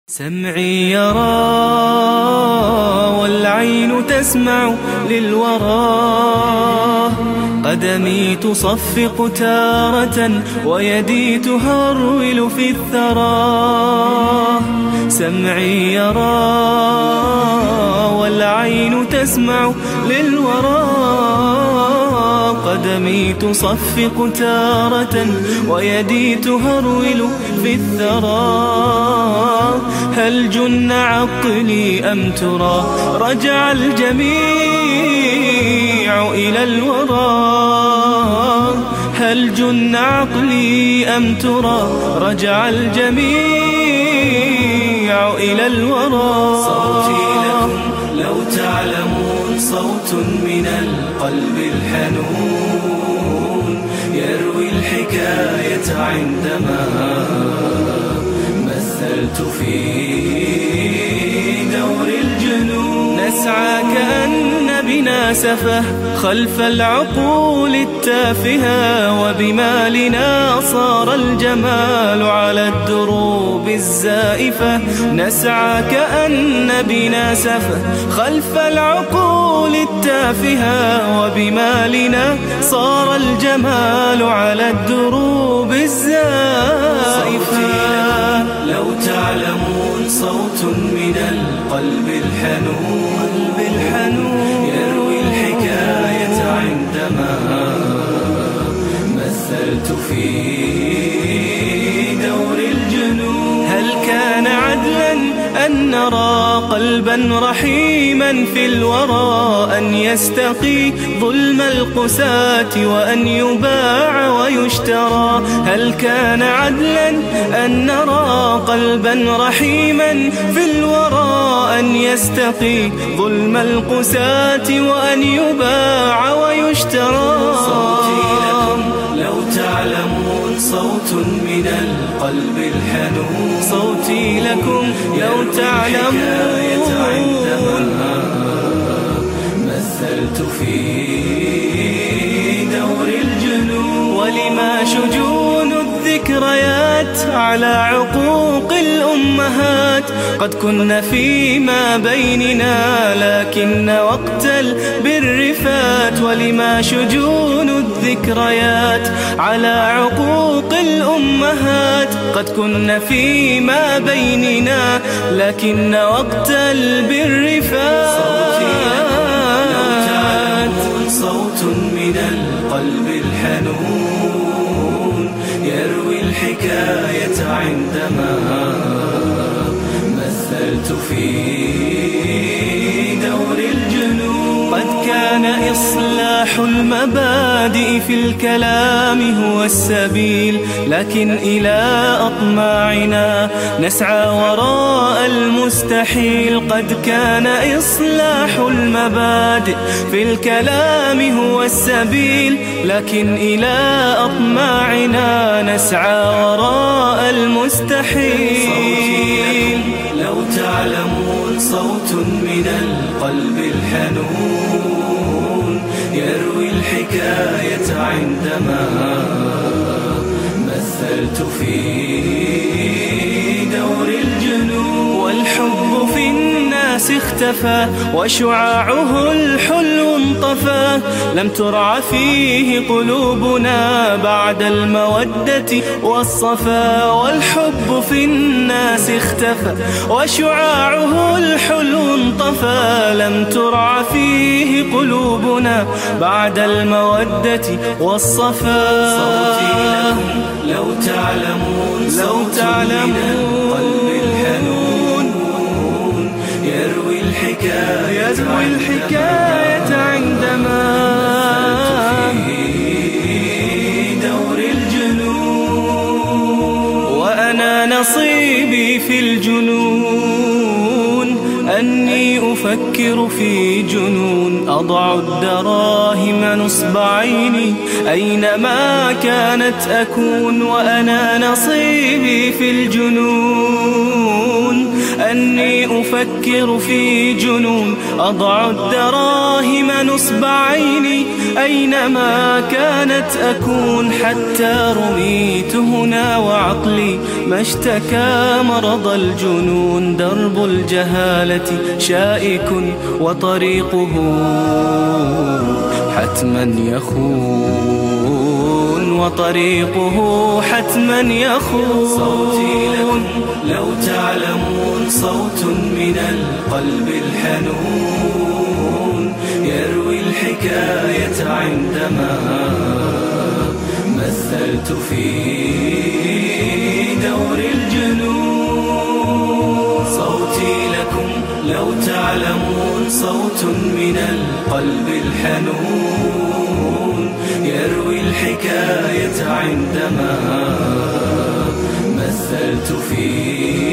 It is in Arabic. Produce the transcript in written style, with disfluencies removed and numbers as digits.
سمعي يرى والعين تسمع للورى، قدمي تصفق تارة ويدي تهرول في الثرى. سمعي يرى والعين تسمع للورى، قدمي تصفق تارة ويدي تهرول في الثرى. هل جن عقلي أم ترى رجع الجميع إلى الورى؟ هل جن عقلي أم ترى رجع الجميع إلى الورى؟ صوتي لكم لو تعلمون صوت من القلب الحنون، يروي الحكاية عندما مثلت في دور الجنون. نسعى كأن بنا سفه خلف العقول التافهة، وبمالنا صار الجمال على الدروب الزائفة. نسعى كأن بنا سفه خلف العقول التافهة، وبمالنا صار الجمال على الدروب الزائفة. لو تعلمون صوت من القلب الحنون، يروي الحكاية عندما مثلت في دور الجنون. هل كان عدلا أن نرى قلبا رحيما في الورى، أن يستقي ظلم القساة وأن يباع ويشترى؟ هل كان عدلا أن نرى قلبا رحيما في الورى، أن يستقي ظلم القساة وأن يباع ويشترى؟ صوتي لكم لو تعلمون صوت من القلب الحنون، صوتي لكم لو تعلمون عندما مثلت في دور الجنون. ولما شجون الذكريات على عقوق الأمهات، قد كن فيما بيننا لكن وقت البر فات. ولما شجون الذكريات على عقوق الأمهات، قد كن فيما بيننا لكن وقت البر فات. صوت من القلب الحنون، يروي الحكاية عندما مثلت في دور الجنون. قد كان إصلاح المبادئ في الكلام هو السبيل، لكن إلى أطماعنا نسعى وراء المستحيل. قد كان إصلاح المبادئ في الكلام هو السبيل، لكن إلى أطماعنا نسعى وراء المستحيل. لو تعلمون صوت من القلب الحنون، يروي الحكاية عندما مثلت في دور الجنون. والحب في الناس اختفى وشعاعه الحلو انطفى، لم ترع فيه قلوبنا بعد المودة والصفا. والحب في الناس اختفى وشعاعه الحلو انطفى، لم ترع فيه قلوبنا بعد المودة والصفا. صوتي لكم لو تعلمون صوت من القلب الحنون، يروي الحكاية عندما في دور الجنون. وأنا نصيبي في الجنون أني أفكر في جنون، أضع الدراهم نصب عيني أينما كانت أكون. وأنا نصيبي في الجنون كأني أفكر في جنون أضع الدراهم نصب عيني أينما كانت أكون حتى رميت هنا وعقلي ما اشتكى مرض الجنون درب الجهالة شائك وطريقه حتما يخون وطريقه حتما يخون. صوتي لكم لو تعلمون صوت من القلب الحنون يروي الحكاية عندما مثلت في دور الجنون. صوتي لكم لو تعلمون صوت من القلب الحنون يروي الحكاية عندما مثلت في